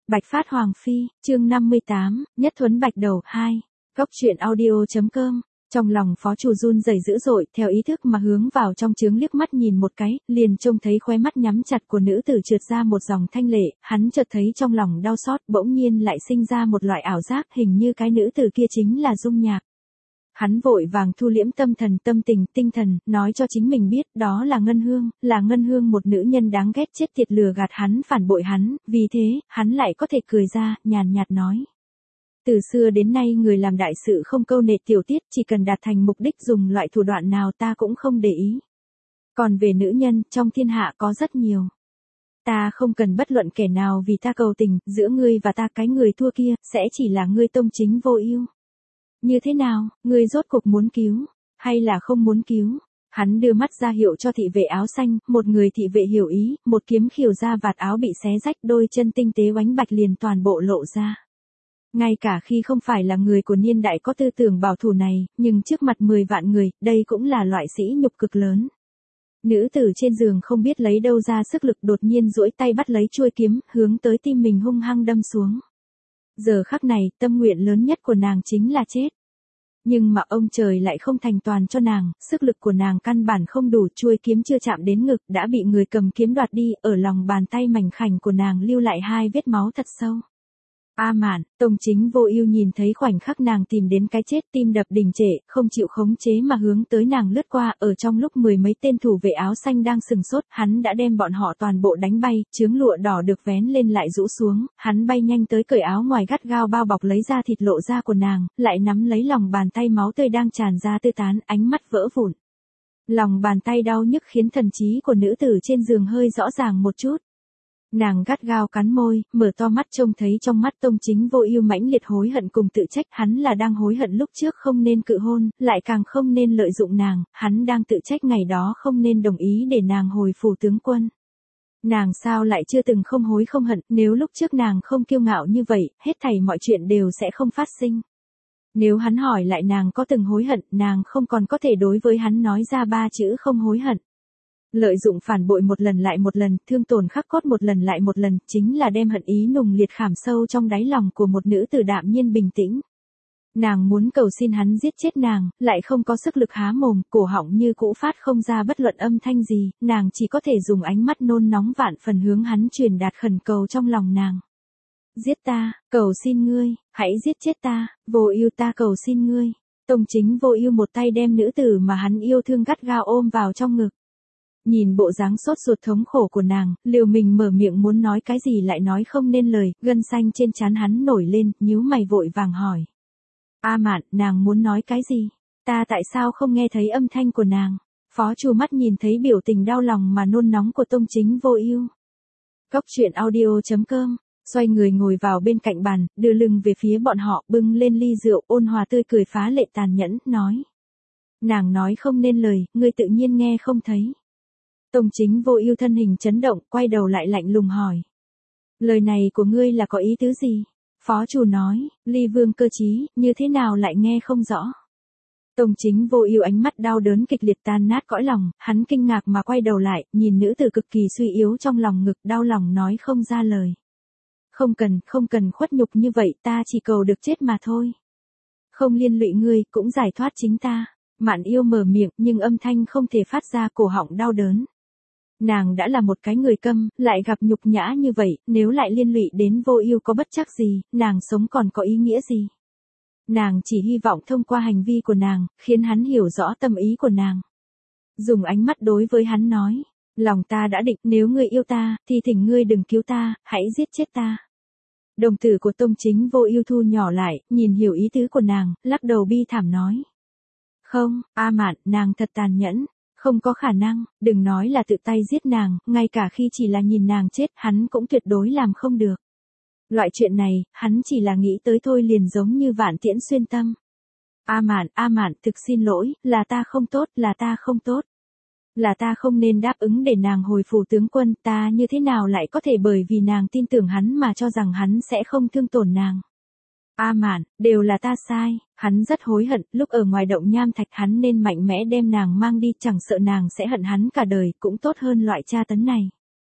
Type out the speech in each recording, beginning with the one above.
Bạch Phát Hoàng Phi, chương 58, Nhất Thuấn Bạch Đầu 2. Góc truyện audio.com. Trong lòng Phó Chủ run rẩy dữ dội, theo ý thức mà hướng vào trong trướng liếc mắt nhìn một cái, liền trông thấy khóe mắt nhắm chặt của nữ tử trượt ra một dòng thanh lệ, hắn chợt thấy trong lòng đau xót, bỗng nhiên lại sinh ra một loại ảo giác, hình như cái nữ tử kia chính là Dung Nhạc. Hắn vội vàng thu liễm tâm thần, tâm tình, tinh thần, nói cho chính mình biết, đó là Ngân Hương một nữ nhân đáng ghét chết tiệt lừa gạt hắn, phản bội hắn, vì thế, hắn lại có thể cười ra, nhàn nhạt nói. Từ xưa đến nay người làm đại sự không câu nệ tiểu tiết, chỉ cần đạt thành mục đích dùng loại thủ đoạn nào ta cũng không để ý. Còn về nữ nhân, trong thiên hạ có rất nhiều. Ta không cần bất luận kẻ nào vì ta cầu tình, giữa ngươi và ta cái người thua kia, sẽ chỉ là ngươi Tông Chính Vô Ưu. Như thế nào, ngươi rốt cuộc muốn cứu, hay là không muốn cứu? Hắn đưa mắt ra hiệu cho thị vệ áo xanh, một người thị vệ hiểu ý, một kiếm khiêu ra vạt áo bị xé rách, đôi chân tinh tế oánh bạch liền toàn bộ lộ ra. Ngay cả khi không phải là người của niên đại có tư tưởng bảo thủ này, nhưng trước mặt 10 vạn người, đây cũng là loại sỉ nhục cực lớn. Nữ tử trên giường không biết lấy đâu ra sức lực, đột nhiên duỗi tay bắt lấy chuôi kiếm, hướng tới tim mình hung hăng đâm xuống. Giờ khắc này, tâm nguyện lớn nhất của nàng chính là chết. Nhưng mà ông trời lại không thành toàn cho nàng, sức lực của nàng căn bản không đủ, chuôi kiếm chưa chạm đến ngực, đã bị người cầm kiếm đoạt đi, ở lòng bàn tay mảnh khảnh của nàng lưu lại 2 vết máu thật sâu. A Mạn, Tông Chính Vô Ưu nhìn thấy khoảnh khắc nàng tìm đến cái chết, tim đập đình trệ, không chịu khống chế mà hướng tới nàng lướt qua, ở trong lúc 10 mấy tên thủ vệ áo xanh đang sừng sốt, hắn đã đem bọn họ toàn bộ đánh bay, chướng lụa đỏ được vén lên lại rũ xuống, hắn bay nhanh tới cởi áo ngoài gắt gao bao bọc lấy da thịt lộ ra của nàng, lại nắm lấy lòng bàn tay máu tươi đang tràn ra tươi tán, ánh mắt vỡ vụn. Lòng bàn tay đau nhức khiến thần trí của nữ tử trên giường hơi rõ ràng một chút. Nàng gắt gao cắn môi, mở to mắt trông thấy trong mắt Tông Chính Vô Ưu mãnh liệt hối hận cùng tự trách, hắn là đang hối hận lúc trước không nên cự hôn, lại càng không nên lợi dụng nàng, hắn đang tự trách ngày đó không nên đồng ý để nàng hồi phủ tướng quân. Nàng sao lại chưa từng không hối không hận, nếu lúc trước nàng không kiêu ngạo như vậy, hết thảy mọi chuyện đều sẽ không phát sinh. Nếu hắn hỏi lại nàng có từng hối hận, nàng không còn có thể đối với hắn nói ra 3 chữ không hối hận. Lợi dụng phản bội một lần lại một lần, thương tổn khắc cốt một lần lại một lần, chính là đem hận ý nùng liệt khảm sâu trong đáy lòng của một nữ tử đạm nhiên bình tĩnh. Nàng muốn cầu xin hắn giết chết nàng, lại không có sức lực há mồm, cổ họng như cũ phát không ra bất luận âm thanh gì, nàng chỉ có thể dùng ánh mắt nôn nóng vạn phần hướng hắn truyền đạt khẩn cầu trong lòng nàng. Giết ta, cầu xin ngươi, hãy giết chết ta, Vô Ưu ta cầu xin ngươi. Tông Chính Vô Ưu một tay đem nữ tử mà hắn yêu thương gắt gao ôm vào trong ngực. Nhìn bộ dáng sốt ruột thống khổ của nàng, liều mình mở miệng muốn nói cái gì lại nói không nên lời, gân xanh trên trán hắn nổi lên, nhíu mày vội vàng hỏi. A Mạn, nàng muốn nói cái gì? Ta tại sao không nghe thấy âm thanh của nàng? Phó Chu mắt nhìn thấy biểu tình đau lòng mà nôn nóng của Tông Chính Vô Ưu. Góc truyện audio.com, xoay người ngồi vào bên cạnh bàn, đưa lưng về phía bọn họ, bưng lên ly rượu, ôn hòa tươi cười phá lệ tàn nhẫn, nói. Nàng nói không nên lời, ngươi tự nhiên nghe không thấy. Tông Chính Vô Ưu thân hình chấn động, quay đầu lại lạnh lùng hỏi. Lời này của ngươi là có ý tứ gì? Phó Chủ nói, Ly Vương cơ trí, như thế nào lại nghe không rõ? Tông Chính Vô Ưu ánh mắt đau đớn kịch liệt tan nát cõi lòng, hắn kinh ngạc mà quay đầu lại, nhìn nữ tử cực kỳ suy yếu trong lòng ngực, đau lòng nói không ra lời. Không cần khuất nhục như vậy, ta chỉ cầu được chết mà thôi. Không liên lụy ngươi, cũng giải thoát chính ta. Mạn Yêu mở miệng, nhưng âm thanh không thể phát ra, cổ họng đau đớn. Nàng đã là một cái người câm, lại gặp nhục nhã như vậy, nếu lại liên lụy đến Vô Ưu có bất trắc gì, nàng sống còn có ý nghĩa gì? Nàng chỉ hy vọng thông qua hành vi của nàng, khiến hắn hiểu rõ tâm ý của nàng. Dùng ánh mắt đối với hắn nói, lòng ta đã định, nếu ngươi yêu ta, thì thỉnh ngươi đừng cứu ta, hãy giết chết ta. Đồng tử của Tông Chính Vô Ưu thu nhỏ lại, nhìn hiểu ý tứ của nàng, lắc đầu bi thảm nói. Không, A Mạn, nàng thật tàn nhẫn. Không có khả năng, đừng nói là tự tay giết nàng, ngay cả khi chỉ là nhìn nàng chết, hắn cũng tuyệt đối làm không được. Loại chuyện này, hắn chỉ là nghĩ tới thôi liền giống như vạn tiễn xuyên tâm. A Mạn, thực xin lỗi, là ta không tốt, là ta không tốt. Là ta không nên đáp ứng để nàng hồi phủ tướng quân, ta như thế nào lại có thể bởi vì nàng tin tưởng hắn mà cho rằng hắn sẽ không thương tổn nàng. A Mạn, đều là ta sai, hắn rất hối hận, lúc ở ngoài động nham thạch hắn nên mạnh mẽ đem nàng mang đi, chẳng sợ nàng sẽ hận hắn cả đời, cũng tốt hơn loại tra tấn này.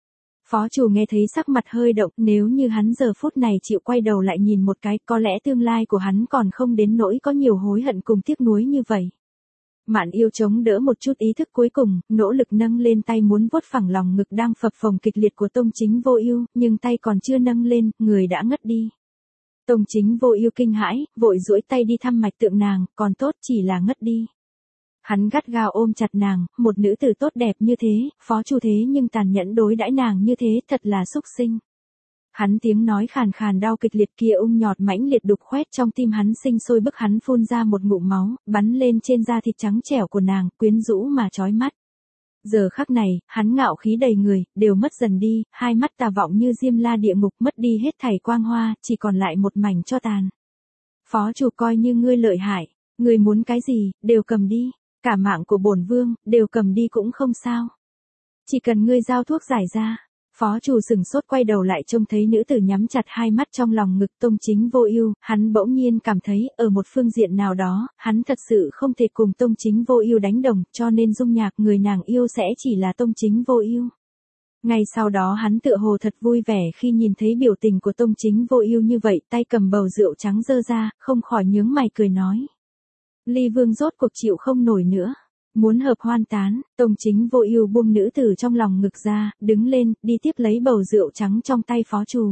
Phó chủ nghe thấy sắc mặt hơi động, nếu như hắn giờ phút này chịu quay đầu lại nhìn một cái, có lẽ tương lai của hắn còn không đến nỗi có nhiều hối hận cùng tiếc nuối như vậy. Mạn Yêu chống đỡ một chút ý thức cuối cùng, nỗ lực nâng lên tay muốn vuốt phẳng lòng ngực đang phập phồng kịch liệt của Tông Chính Vô Ưu, nhưng tay còn chưa nâng lên, người đã ngất đi. Tông Chính Vô Ưu kinh hãi, vội duỗi tay đi thăm mạch tượng nàng, còn tốt chỉ là ngất đi. Hắn gắt gao ôm chặt nàng, một nữ tử tốt đẹp như thế, phó chủ thế nhưng tàn nhẫn đối đãi nàng như thế, thật là xúc sinh. Hắn tiếng nói khàn khàn đau kịch liệt kia ung nhọt mãnh liệt đục khoét trong tim hắn sinh sôi bức hắn phun ra một ngụm máu, bắn lên trên da thịt trắng trẻo của nàng, quyến rũ mà chói mắt. Giờ khắc này, hắn ngạo khí đầy người, đều mất dần đi, hai mắt tà vọng như diêm la địa ngục mất đi hết thảy quang hoa, chỉ còn lại một mảnh tro tàn. Phó chủ coi như ngươi lợi hại, ngươi muốn cái gì, đều cầm đi, cả mạng của bổn vương, đều cầm đi cũng không sao. Chỉ cần ngươi giao thuốc giải ra. Phó chủ sừng sốt quay đầu lại trông thấy nữ tử nhắm chặt hai mắt trong lòng ngực Tông Chính Vô Ưu, hắn bỗng nhiên cảm thấy, ở một phương diện nào đó, hắn thật sự không thể cùng Tông Chính Vô Ưu đánh đồng, cho nên dung nhạc người nàng yêu sẽ chỉ là Tông Chính Vô Ưu. Ngay sau đó hắn tựa hồ thật vui vẻ khi nhìn thấy biểu tình của Tông Chính Vô Ưu như vậy, tay cầm bầu rượu trắng giơ ra, không khỏi nhướng mày cười nói: "Ly Vương rốt cuộc chịu không nổi nữa. Muốn hợp hoan tán." Tông Chính Vô Ưu buông nữ tử trong lòng ngực ra, đứng lên, đi tiếp lấy bầu rượu trắng trong tay phó chủ.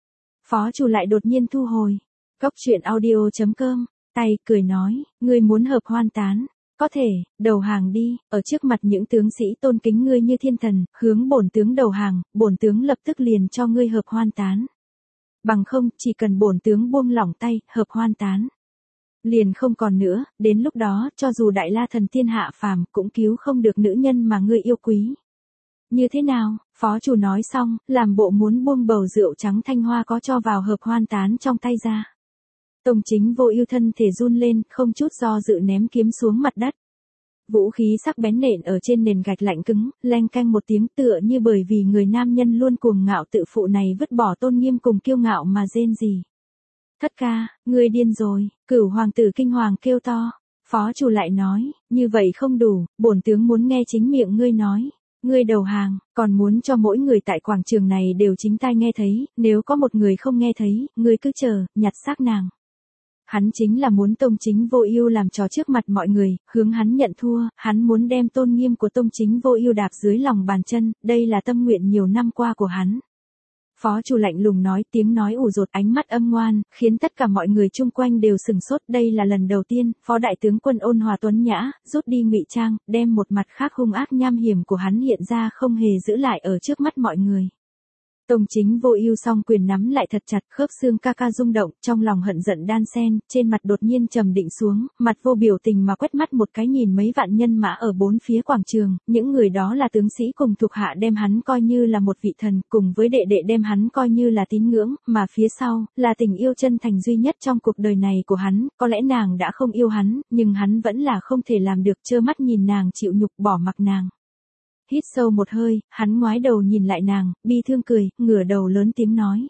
Phó chủ lại đột nhiên thu hồi. Cốc truyện audio.com, tay, cười nói, ngươi muốn hợp hoan tán. Có thể, đầu hàng đi, ở trước mặt những tướng sĩ tôn kính ngươi như thiên thần, hướng bổn tướng đầu hàng, bổn tướng lập tức liền cho ngươi hợp hoan tán. Bằng không, chỉ cần bổn tướng buông lỏng tay, hợp hoan tán. Liền không còn nữa, đến lúc đó, cho dù đại la thần tiên hạ phàm, cũng cứu không được nữ nhân mà ngươi yêu quý. Như thế nào? Phó chủ nói xong, làm bộ muốn buông bầu rượu trắng thanh hoa có cho vào hợp hoan tán trong tay ra. Tông Chính Vô Ưu thân thể run lên, không chút do dự ném kiếm xuống mặt đất. Vũ khí sắc bén nện ở trên nền gạch lạnh cứng, leng keng một tiếng, tựa như bởi vì người nam nhân luôn cuồng ngạo tự phụ này vứt bỏ tôn nghiêm cùng kiêu ngạo mà rên rỉ. Thất ca, ngươi điên rồi, Cửu hoàng tử kinh hoàng kêu to. Phó chủ lại nói, như vậy không đủ, bổn tướng muốn nghe chính miệng ngươi nói. Ngươi đầu hàng, còn muốn cho mỗi người tại quảng trường này đều chính tai nghe thấy, nếu có một người không nghe thấy, ngươi cứ chờ, nhặt xác nàng. Hắn chính là muốn Tông Chính Vô Ưu làm trò trước mặt mọi người, hướng hắn nhận thua, hắn muốn đem tôn nghiêm của Tông Chính Vô Ưu đạp dưới lòng bàn chân, đây là tâm nguyện nhiều năm qua của hắn. Phó chủ lạnh lùng nói, tiếng nói ủ dột, ánh mắt âm ngoan, khiến tất cả mọi người chung quanh đều sửng sốt. Đây là lần đầu tiên, phó đại tướng quân ôn hòa tuấn nhã, rút đi ngụy trang, đem một mặt khác hung ác nham hiểm của hắn hiện ra không hề giữ lại ở trước mắt mọi người. Tông Chính Vô Ưu song quyền nắm lại thật chặt, khớp xương ca ca rung động, trong lòng hận giận đan xen, trên mặt đột nhiên trầm định xuống, mặt vô biểu tình mà quét mắt một cái nhìn mấy vạn nhân mã ở bốn phía quảng trường, những người đó là tướng sĩ cùng thuộc hạ đem hắn coi như là một vị thần, cùng với đệ đệ đem hắn coi như là tín ngưỡng, mà phía sau, là tình yêu chân thành duy nhất trong cuộc đời này của hắn, có lẽ nàng đã không yêu hắn, nhưng hắn vẫn là không thể làm được trơ mắt nhìn nàng chịu nhục bỏ mặc nàng. Hít sâu một hơi, hắn ngoái đầu nhìn lại nàng, bi thương cười, ngửa đầu lớn tiếng nói.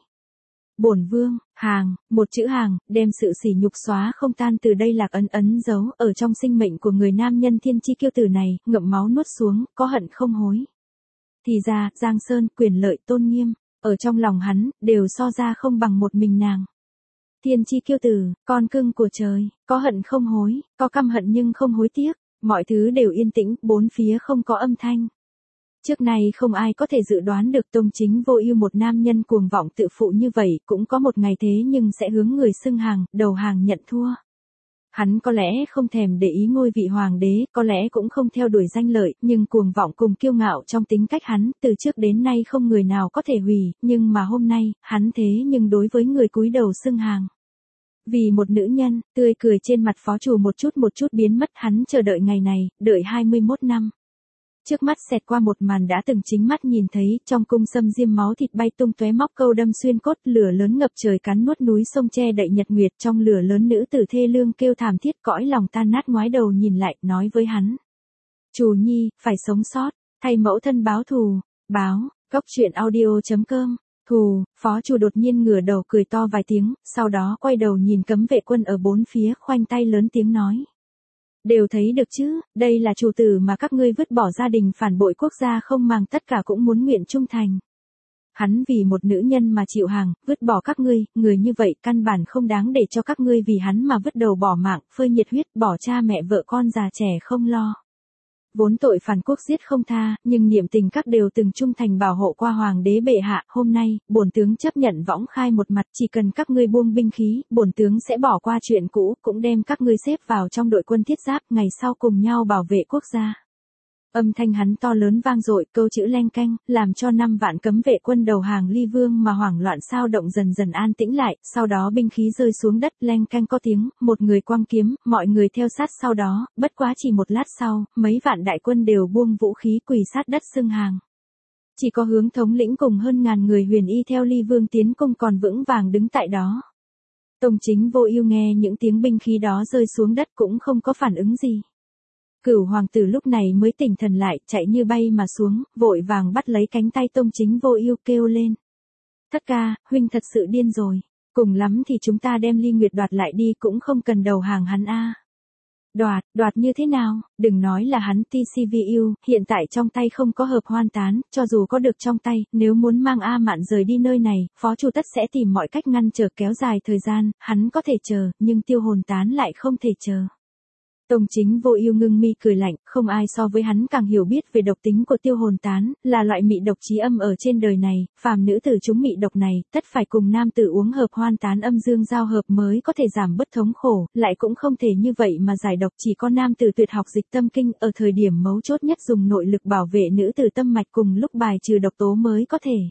Bổn vương, hàng, một chữ hàng, đem sự sỉ nhục xóa không tan từ đây lạc ấn dấu, ở trong sinh mệnh của người nam nhân thiên chi kiêu tử này, ngậm máu nuốt xuống, có hận không hối. Thì ra, Giang Sơn, quyền lợi tôn nghiêm, ở trong lòng hắn, đều so ra không bằng một mình nàng. Thiên chi kiêu tử, con cưng của trời, có hận không hối, có căm hận nhưng không hối tiếc, mọi thứ đều yên tĩnh, bốn phía không có âm thanh. Trước nay không ai có thể dự đoán được Tông Chính Vô Ưu một nam nhân cuồng vọng tự phụ như vậy, cũng có một ngày thế nhưng sẽ hướng người xưng hàng, đầu hàng nhận thua. Hắn có lẽ không thèm để ý ngôi vị hoàng đế, có lẽ cũng không theo đuổi danh lợi, nhưng cuồng vọng cùng kiêu ngạo trong tính cách hắn, từ trước đến nay không người nào có thể hủy, nhưng mà hôm nay, hắn thế nhưng đối với người cúi đầu xưng hàng. Vì một nữ nhân, tươi cười trên mặt phó chủ một chút biến mất, hắn chờ đợi ngày này, đợi 21 năm. Trước mắt xẹt qua một màn đã từng chính mắt nhìn thấy, trong cung xâm diêm máu thịt bay tung tóe móc câu đâm xuyên cốt, lửa lớn ngập trời cắn nuốt núi sông che đậy nhật nguyệt, trong lửa lớn nữ tử thê lương kêu thảm thiết, cõi lòng tan nát, ngoái đầu nhìn lại, nói với hắn. Chủ nhi, phải sống sót, thay mẫu thân báo thù, báo, cốc truyện audio.com. Thù, phó chủ đột nhiên ngửa đầu cười to vài tiếng, sau đó quay đầu nhìn cấm vệ quân ở bốn phía, khoanh tay lớn tiếng nói. Đều thấy được chứ, đây là chủ tử mà các ngươi vứt bỏ gia đình phản bội quốc gia không màng tất cả cũng muốn nguyện trung thành. Hắn vì một nữ nhân mà chịu hàng, vứt bỏ các ngươi, người như vậy căn bản không đáng để cho các ngươi vì hắn mà vứt đầu bỏ mạng, phơi nhiệt huyết, bỏ cha mẹ vợ con già trẻ không lo. Vốn tội phản quốc giết không tha, nhưng niệm tình các đều từng trung thành bảo hộ qua hoàng đế bệ hạ, hôm nay, bổn tướng chấp nhận võng khai một mặt, chỉ cần các ngươi buông binh khí, bổn tướng sẽ bỏ qua chuyện cũ, cũng đem các ngươi xếp vào trong đội quân thiết giáp, ngày sau cùng nhau bảo vệ quốc gia. Âm thanh hắn to lớn vang dội, câu chữ leng keng, làm cho 5 vạn cấm vệ quân đầu hàng Ly Vương mà hoảng loạn sao động dần dần an tĩnh lại, sau đó binh khí rơi xuống đất, leng keng có tiếng, một người quăng kiếm, mọi người theo sát sau đó, bất quá chỉ một lát sau, mấy vạn đại quân đều buông vũ khí quỳ sát đất xưng hàng. Chỉ có hướng thống lĩnh cùng hơn ngàn người huyền y theo Ly Vương tiến cung còn vững vàng đứng tại đó. Tông Chính Vô Ưu nghe những tiếng binh khí đó rơi xuống đất cũng không có phản ứng gì. Cửu hoàng tử lúc này mới tỉnh thần lại, chạy như bay mà xuống, vội vàng bắt lấy cánh tay Tông Chính Vô Ưu kêu lên. Thất ca, huynh thật sự điên rồi, cùng lắm thì chúng ta đem Ly Nguyệt đoạt lại đi cũng không cần đầu hàng hắn a. Đoạt như thế nào, đừng nói là hắn TCVU, hiện tại trong tay không có hợp hoan tán, cho dù có được trong tay, nếu muốn mang A Mạn rời đi nơi này, phó chủ tất sẽ tìm mọi cách ngăn trở kéo dài thời gian, hắn có thể chờ, nhưng tiêu hồn tán lại không thể chờ. Tông Chính Vô Ưu ngưng mi cười lạnh, không ai so với hắn càng hiểu biết về độc tính của tiêu hồn tán, là loại mị độc chí âm ở trên đời này, phàm nữ tử chúng mị độc này, tất phải cùng nam tử uống hợp hoan tán âm dương giao hợp mới có thể giảm bớt thống khổ, lại cũng không thể như vậy mà giải độc, chỉ có nam tử tuyệt học dịch tâm kinh ở thời điểm mấu chốt nhất dùng nội lực bảo vệ nữ tử tâm mạch cùng lúc bài trừ độc tố mới có thể.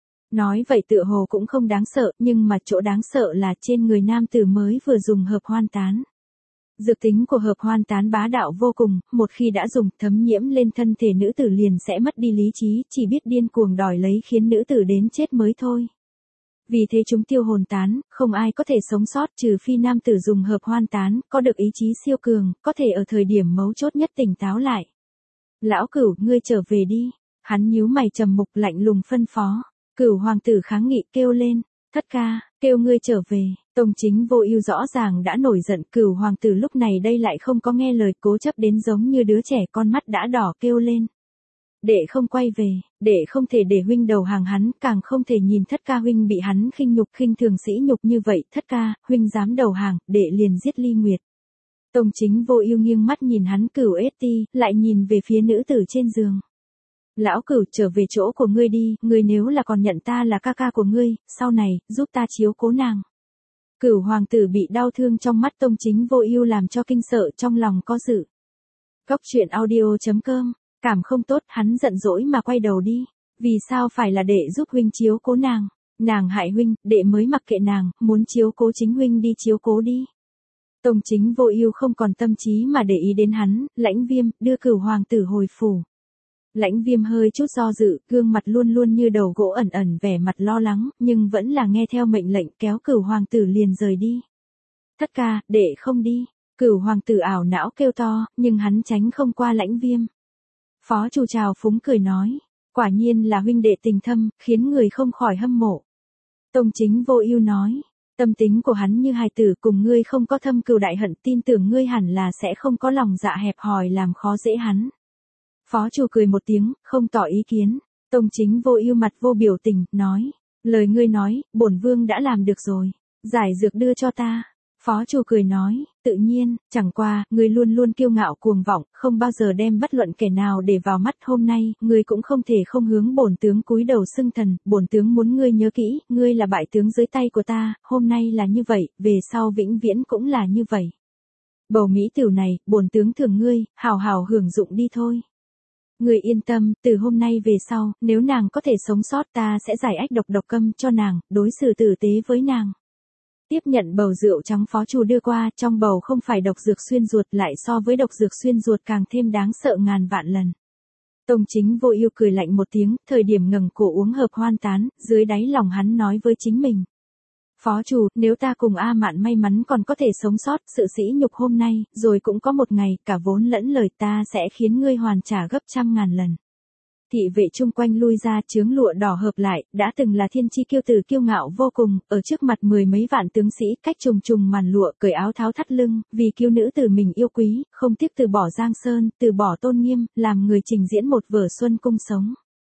Nói vậy tựa hồ cũng không đáng sợ, nhưng mà chỗ đáng sợ là trên người nam tử mới vừa dùng hợp hoan tán. Dược tính của hợp hoan tán bá đạo vô cùng, một khi đã dùng thấm nhiễm lên thân thể nữ tử liền sẽ mất đi lý trí, chỉ biết điên cuồng đòi lấy khiến nữ tử đến chết mới thôi. Vì thế chúng tiêu hồn tán, không ai có thể sống sót trừ phi nam tử dùng hợp hoan tán, có được ý chí siêu cường, có thể ở thời điểm mấu chốt nhất tỉnh táo lại. Lão Cửu, ngươi trở về đi. Hắn nhíu mày trầm mục lạnh lùng phân phó. Cửu hoàng tử kháng nghị kêu lên, thất ca, kêu ngươi trở về. Tông Chính Vô Ưu rõ ràng đã nổi giận, Cửu hoàng tử lúc này đây lại không có nghe lời, cố chấp đến giống như đứa trẻ con mắt đã đỏ kêu lên. Đệ không quay về, đệ không thể để huynh đầu hàng hắn, càng không thể nhìn thất ca huynh bị hắn khinh nhục khinh thường sỉ nhục như vậy, thất ca, huynh dám đầu hàng, đệ liền giết Ly Nguyệt. Tông Chính Vô Ưu nghiêng mắt nhìn hắn Cửu Ết, lại nhìn về phía nữ tử trên giường. Lão Cửu, trở về chỗ của ngươi đi, ngươi nếu là còn nhận ta là ca ca của ngươi, sau này, giúp ta chiếu cố nàng. Cửu hoàng tử bị đau thương trong mắt Tông Chính Vô Ưu làm cho kinh sợ trong lòng có dự. Cốc truyện audio.com, cảm không tốt, hắn giận dỗi mà quay đầu đi. Vì sao phải là đệ giúp huynh chiếu cố nàng? Nàng hại huynh, đệ mới mặc kệ nàng, muốn chiếu cố chính huynh đi chiếu cố đi. Tông Chính Vô Ưu không còn tâm trí mà để ý đến hắn, Lãnh Viêm, đưa Cửu hoàng tử hồi phủ. Lãnh Viêm hơi chút do dự, gương mặt luôn luôn như đầu gỗ ẩn ẩn vẻ mặt lo lắng, nhưng vẫn là nghe theo mệnh lệnh kéo Cửu hoàng tử liền rời đi. Thất ca, đệ không đi. Cửu hoàng tử ảo não kêu to, nhưng hắn tránh không qua Lãnh Viêm. Phó chủ trào phúng cười nói, quả nhiên là huynh đệ tình thâm, khiến người không khỏi hâm mộ. Tông Chính Vô Ưu nói, tâm tính của hắn như hài tử, cùng ngươi không có thâm cừu đại hận, tin tưởng ngươi hẳn là sẽ không có lòng dạ hẹp hòi làm khó dễ hắn. Phó chủ cười một tiếng, không tỏ ý kiến. Tông Chính Vô Ưu mặt vô biểu tình, nói, lời ngươi nói, bổn vương đã làm được rồi. Giải dược đưa cho ta. Phó chủ cười nói, tự nhiên, chẳng qua, ngươi luôn luôn kiêu ngạo cuồng vọng, không bao giờ đem bất luận kẻ nào để vào mắt, hôm nay, ngươi cũng không thể không hướng bổn tướng cúi đầu xưng thần, bổn tướng muốn ngươi nhớ kỹ, ngươi là bại tướng dưới tay của ta, hôm nay là như vậy, về sau vĩnh viễn cũng là như vậy. Bầu mỹ tửu này, bổn tướng thưởng ngươi, hào hào hưởng dụng đi thôi. Ngươi yên tâm, từ hôm nay về sau, nếu nàng có thể sống sót ta sẽ giải ách độc câm cho nàng, đối xử tử tế với nàng. Tiếp nhận bầu rượu trắng phó chủ đưa qua, trong bầu không phải độc dược xuyên ruột, lại so với độc dược xuyên ruột càng thêm đáng sợ ngàn vạn lần. Tông Chính Vô Ưu cười lạnh một tiếng, thời điểm ngẩng cổ uống hợp hoan tán, dưới đáy lòng hắn nói với chính mình. Phó chủ, nếu ta cùng A Mạn may mắn còn có thể sống sót, sự sỉ nhục hôm nay, rồi cũng có một ngày, cả vốn lẫn lời ta sẽ khiến ngươi hoàn trả gấp trăm ngàn lần. Thị vệ chung quanh lui ra, chướng lụa đỏ hợp lại, đã từng là thiên chi kiêu tử kiêu ngạo vô cùng, ở trước mặt mười mấy vạn tướng sĩ, cách trùng trùng màn lụa, cởi áo tháo thắt lưng, vì kiêu nữ tử mình yêu quý, không tiếc từ bỏ giang sơn, từ bỏ tôn nghiêm, làm người trình diễn một vở xuân cung sống.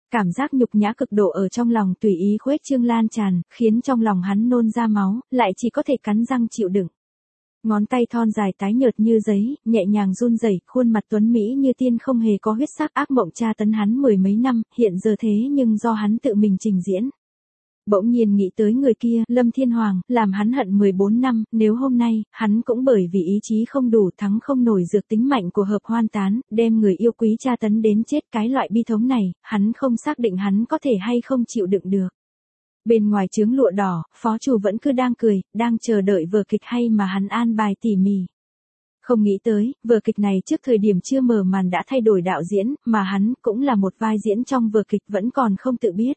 Cảm giác nhục nhã cực độ ở trong lòng tùy ý khuếch trương lan tràn, khiến trong lòng hắn nôn ra máu, lại chỉ có thể cắn răng chịu đựng. Ngón tay thon dài tái nhợt như giấy, nhẹ nhàng run rẩy, khuôn mặt tuấn mỹ như tiên không hề có huyết sắc, ác mộng tra tấn hắn mười mấy năm, hiện giờ thế nhưng do hắn tự mình trình diễn. Bỗng nhiên nghĩ tới người kia, Lâm Thiên Hoàng, làm hắn hận 14 năm, nếu hôm nay, hắn cũng bởi vì ý chí không đủ thắng không nổi dược tính mạnh của hợp hoan tán, đem người yêu quý tra tấn đến chết, cái loại bi thống này, hắn không xác định hắn có thể hay không chịu đựng được. Bên ngoài chướng lụa đỏ, phó chủ vẫn cứ đang cười, đang chờ đợi vở kịch hay mà hắn an bài tỉ mỉ. Không nghĩ tới, vở kịch này trước thời điểm chưa mở màn đã thay đổi đạo diễn, mà hắn cũng là một vai diễn trong vở kịch vẫn còn không tự biết.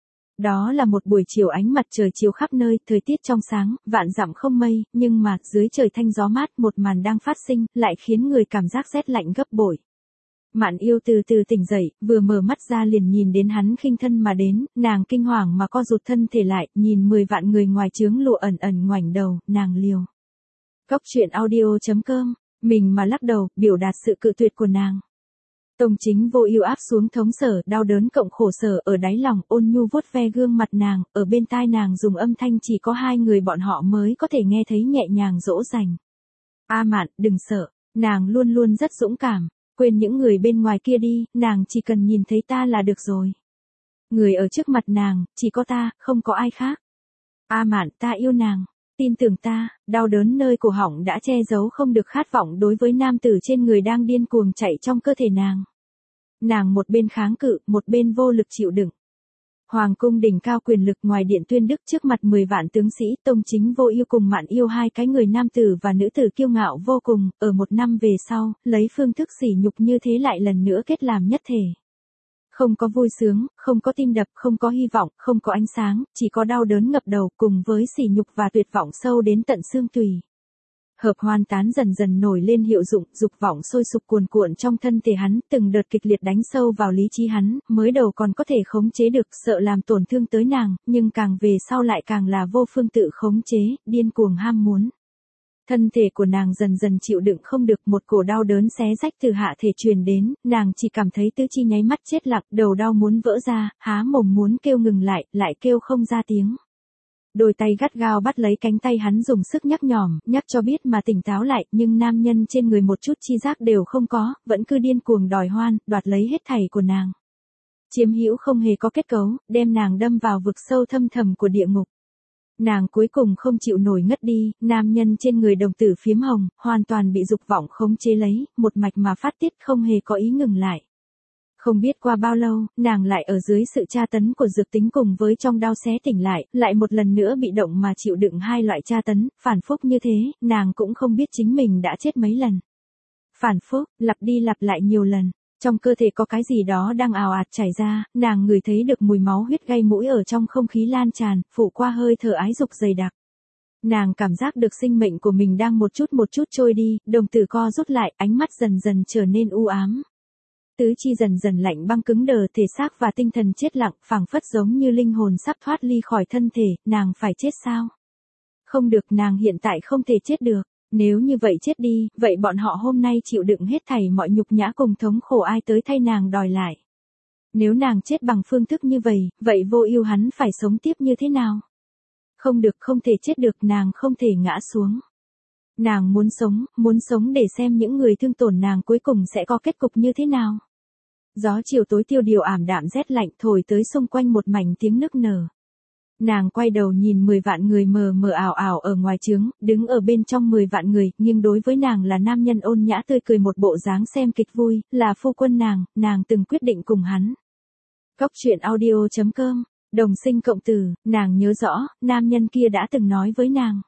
Đó là một buổi chiều ánh mặt trời chiếu khắp nơi, thời tiết trong sáng, vạn dặm không mây, nhưng mà dưới trời thanh gió mát một màn đang phát sinh, lại khiến người cảm giác rét lạnh gấp bội. Mạn Yêu từ từ tỉnh dậy, vừa mở mắt ra liền nhìn đến hắn khinh thân mà đến, nàng kinh hoàng mà co rụt thân thể lại, nhìn 10 vạn người ngoài chướng lụa ẩn ẩn ngoảnh đầu, nàng liều. Cốc truyện audio.com, mình mà lắc đầu, biểu đạt sự cự tuyệt của nàng. Tông Chính Vô Ưu áp xuống thống sở, đau đớn cộng khổ sở ở đáy lòng, ôn nhu vuốt ve gương mặt nàng, ở bên tai nàng dùng âm thanh chỉ có hai người bọn họ mới có thể nghe thấy nhẹ nhàng dỗ dành. A Mạn, đừng sợ, nàng luôn luôn rất dũng cảm, quên những người bên ngoài kia đi, nàng chỉ cần nhìn thấy ta là được rồi. Người ở trước mặt nàng, chỉ có ta, không có ai khác. A Mạn, ta yêu nàng. Tin tưởng ta, đau đớn nơi cổ họng đã che giấu không được khát vọng đối với nam tử trên người đang điên cuồng chạy trong cơ thể nàng. Nàng một bên kháng cự, một bên vô lực chịu đựng. Hoàng cung đỉnh cao quyền lực ngoài điện tuyên đức trước mặt 10 vạn tướng sĩ, Tông Chính Vô Ưu cùng Mạn Yêu hai cái người nam tử và nữ tử kiêu ngạo vô cùng, ở một năm về sau, lấy phương thức sỉ nhục như thế lại lần nữa kết làm nhất thể. Không có vui sướng, không có tim đập, không có hy vọng, không có ánh sáng, chỉ có đau đớn ngập đầu cùng với sỉ nhục và tuyệt vọng sâu đến tận xương tủy. Hợp hoan tán dần dần nổi lên hiệu dụng, dục vọng sôi sục cuồn cuộn trong thân thể hắn, từng đợt kịch liệt đánh sâu vào lý trí hắn, mới đầu còn có thể khống chế được, sợ làm tổn thương tới nàng, nhưng càng về sau lại càng là vô phương tự khống chế, điên cuồng ham muốn. Thân thể của nàng dần dần chịu đựng không được, một cổ đau đớn xé rách từ hạ thể truyền đến, nàng chỉ cảm thấy tứ chi nháy mắt chết lặng, đầu đau muốn vỡ ra, há mồm muốn kêu ngừng lại kêu không ra tiếng. Đôi tay gắt gao bắt lấy cánh tay hắn dùng sức nhắc nhỏm, nhắc cho biết mà tỉnh táo lại, nhưng nam nhân trên người một chút chi giác đều không có, vẫn cứ điên cuồng đòi hoan, đoạt lấy hết thảy của nàng. Chiếm hữu không hề có kết cấu, đem nàng đâm vào vực sâu thâm thẳm của địa ngục. Nàng cuối cùng không chịu nổi ngất đi, nam nhân trên người đồng tử phiếm hồng, hoàn toàn bị dục vọng khống chế lấy, một mạch mà phát tiết không hề có ý ngừng lại. Không biết qua bao lâu, nàng lại ở dưới sự tra tấn của dược tính cùng với trong đau xé tỉnh lại một lần nữa bị động mà chịu đựng hai loại tra tấn, phản phúc như thế, nàng cũng không biết chính mình đã chết mấy lần. Phản phúc, lặp đi lặp lại nhiều lần. Trong cơ thể có cái gì đó đang ào ạt chảy ra, nàng ngửi thấy được mùi máu huyết gây mũi ở trong không khí lan tràn, phủ qua hơi thở ái dục dày đặc. Nàng cảm giác được sinh mệnh của mình đang một chút trôi đi, đồng tử co rút lại, ánh mắt dần dần trở nên u ám. Tứ chi dần dần lạnh băng cứng đờ, thể xác và tinh thần chết lặng, phảng phất giống như linh hồn sắp thoát ly khỏi thân thể, nàng phải chết sao? Không được, nàng hiện tại không thể chết được. Nếu như vậy chết đi, vậy bọn họ hôm nay chịu đựng hết thảy mọi nhục nhã cùng thống khổ ai tới thay nàng đòi lại. Nếu nàng chết bằng phương thức như vậy Vô Ưu hắn phải sống tiếp như thế nào? Không được, không thể chết được, nàng không thể ngã xuống. Nàng muốn sống để xem những người thương tổn nàng cuối cùng sẽ có kết cục như thế nào. Gió chiều tối tiêu điều ảm đạm rét lạnh thổi tới xung quanh một mảnh tiếng nức nở. Nàng quay đầu nhìn 10 vạn người mờ mờ ảo ảo ở ngoài trướng, đứng ở bên trong 10 vạn người, nhưng đối với nàng là nam nhân ôn nhã tươi cười một bộ dáng xem kịch vui, là phu quân nàng từng quyết định cùng hắn. Cốc truyện audio.com, đồng sinh cộng tử, nàng nhớ rõ, nam nhân kia đã từng nói với nàng.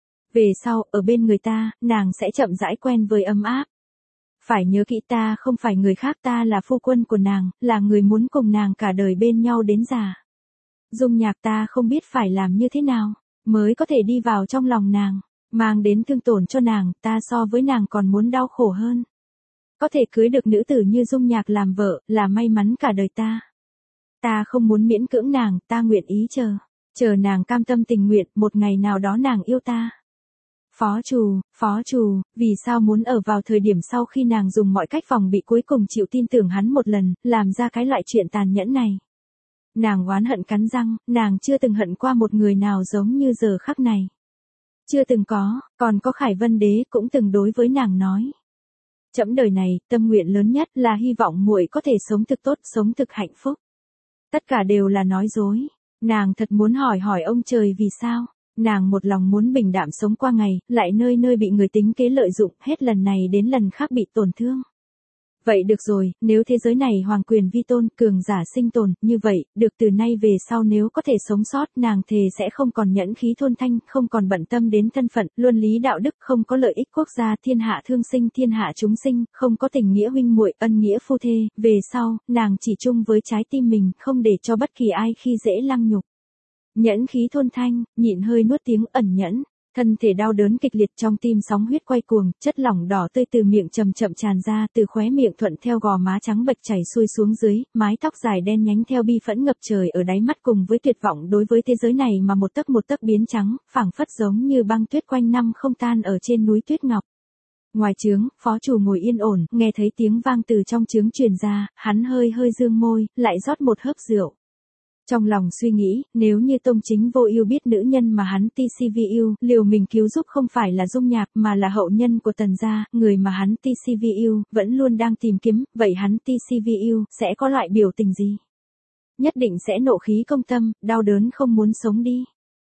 Về sau, ở bên người ta, nàng sẽ chậm rãi quen với ấm áp. Phải nhớ kỹ, ta không phải người khác, ta là phu quân của nàng, là người muốn cùng nàng cả đời bên nhau đến già. Dung Nhạc, ta không biết phải làm như thế nào, mới có thể đi vào trong lòng nàng, mang đến thương tổn cho nàng, ta so với nàng còn muốn đau khổ hơn. Có thể cưới được nữ tử như Dung Nhạc làm vợ, là may mắn cả đời ta. Ta không muốn miễn cưỡng nàng, ta nguyện ý chờ nàng cam tâm tình nguyện, một ngày nào đó nàng yêu ta. Phó chủ, vì sao muốn ở vào thời điểm sau khi nàng dùng mọi cách phòng bị cuối cùng chịu tin tưởng hắn một lần, làm ra cái loại chuyện tàn nhẫn này. Nàng oán hận cắn răng, nàng chưa từng hận qua một người nào giống như giờ khắc này. Chưa từng có, còn có Khải Vân Đế cũng từng đối với nàng nói. Trẫm đời này, tâm nguyện lớn nhất là hy vọng muội có thể sống thực tốt, sống thực hạnh phúc. Tất cả đều là nói dối. Nàng thật muốn hỏi hỏi ông trời vì sao. Nàng một lòng muốn bình đạm sống qua ngày, lại nơi nơi bị người tính kế lợi dụng, hết lần này đến lần khác bị tổn thương. Vậy được rồi, nếu thế giới này hoàng quyền vi tôn, cường giả sinh tồn, như vậy, được từ nay về sau nếu có thể sống sót, nàng thề sẽ không còn nhẫn khí thôn thanh, không còn bận tâm đến thân phận, luân lý đạo đức, không có lợi ích quốc gia, thiên hạ thương sinh, thiên hạ chúng sinh, không có tình nghĩa huynh muội, ân nghĩa phu thê, về sau, nàng chỉ chung với trái tim mình, không để cho bất kỳ ai khi dễ lăng nhục. Nhẫn khí thôn thanh, nhịn hơi nuốt tiếng ẩn nhẫn. Thân thể đau đớn kịch liệt trong tim sóng huyết quay cuồng, chất lỏng đỏ tươi từ miệng chậm chậm tràn ra, từ khóe miệng thuận theo gò má trắng bệch chảy xuôi xuống dưới, mái tóc dài đen nhánh theo bi phẫn ngập trời ở đáy mắt cùng với tuyệt vọng đối với thế giới này mà một tấc biến trắng, phảng phất giống như băng tuyết quanh năm không tan ở trên núi tuyết ngọc. Ngoài trướng, phó chủ ngồi yên ổn, nghe thấy tiếng vang từ trong trướng truyền ra, hắn hơi dương môi, lại rót một hớp rượu. Trong lòng suy nghĩ, nếu như Tông Chính Vô Ưu biết nữ nhân mà hắn TCV yêu, liều mình cứu giúp không phải là Dung Nhạc mà là hậu nhân của Tần gia, người mà hắn TCV yêu, vẫn luôn đang tìm kiếm, vậy hắn TCV yêu, sẽ có loại biểu tình gì? Nhất định sẽ nộ khí công tâm, đau đớn không muốn sống đi.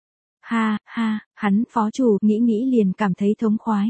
Ha, hắn phó chủ nghĩ liền cảm thấy thống khoái.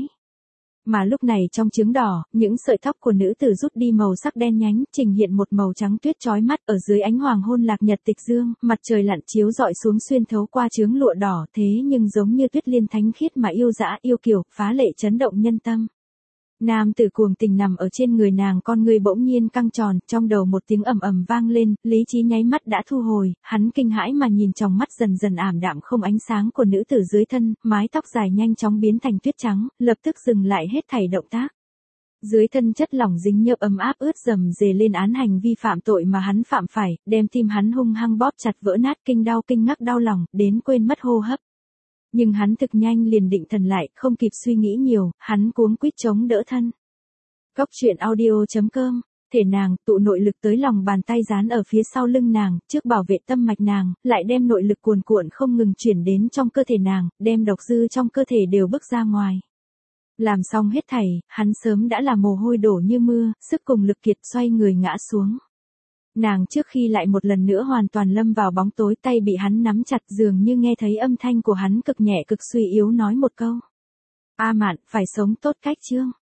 Mà lúc này trong trướng đỏ, những sợi tóc của nữ tử rút đi màu sắc đen nhánh, trình hiện một màu trắng tuyết chói mắt ở dưới ánh hoàng hôn lạc nhật tịch dương, mặt trời lặn chiếu rọi xuống xuyên thấu qua trướng lụa đỏ thế nhưng giống như tuyết liên thánh khiết mà yêu dã yêu kiều, phá lệ chấn động nhân tâm. Nam tử cuồng tình nằm ở trên người nàng, con người bỗng nhiên căng tròn, trong đầu một tiếng ầm ầm vang lên, lý trí nháy mắt đã thu hồi, hắn kinh hãi mà nhìn trong mắt dần dần ảm đạm không ánh sáng của nữ tử dưới thân, mái tóc dài nhanh chóng biến thành tuyết trắng, lập tức dừng lại hết thảy động tác. Dưới thân chất lỏng dính nhợp ấm áp ướt dầm dề lên án hành vi phạm tội mà hắn phạm phải, đem tim hắn hung hăng bóp chặt vỡ nát, kinh ngắc đau lòng, đến quên mất hô hấp. Nhưng hắn thực nhanh liền định thần lại, không kịp suy nghĩ nhiều, hắn cuống quýt chống đỡ thân. Góc truyện audio.com, thể nàng, tụ nội lực tới lòng bàn tay dán ở phía sau lưng nàng, trước bảo vệ tâm mạch nàng, lại đem nội lực cuồn cuộn không ngừng chuyển đến trong cơ thể nàng, đem độc dư trong cơ thể đều bức ra ngoài. Làm xong hết thảy, hắn sớm đã là mồ hôi đổ như mưa, sức cùng lực kiệt xoay người ngã xuống. Nàng trước khi lại một lần nữa hoàn toàn lâm vào bóng tối, tay bị hắn nắm chặt, dường như nghe thấy âm thanh của hắn cực nhẹ cực suy yếu nói một câu. A Mạn, phải sống tốt cách chương.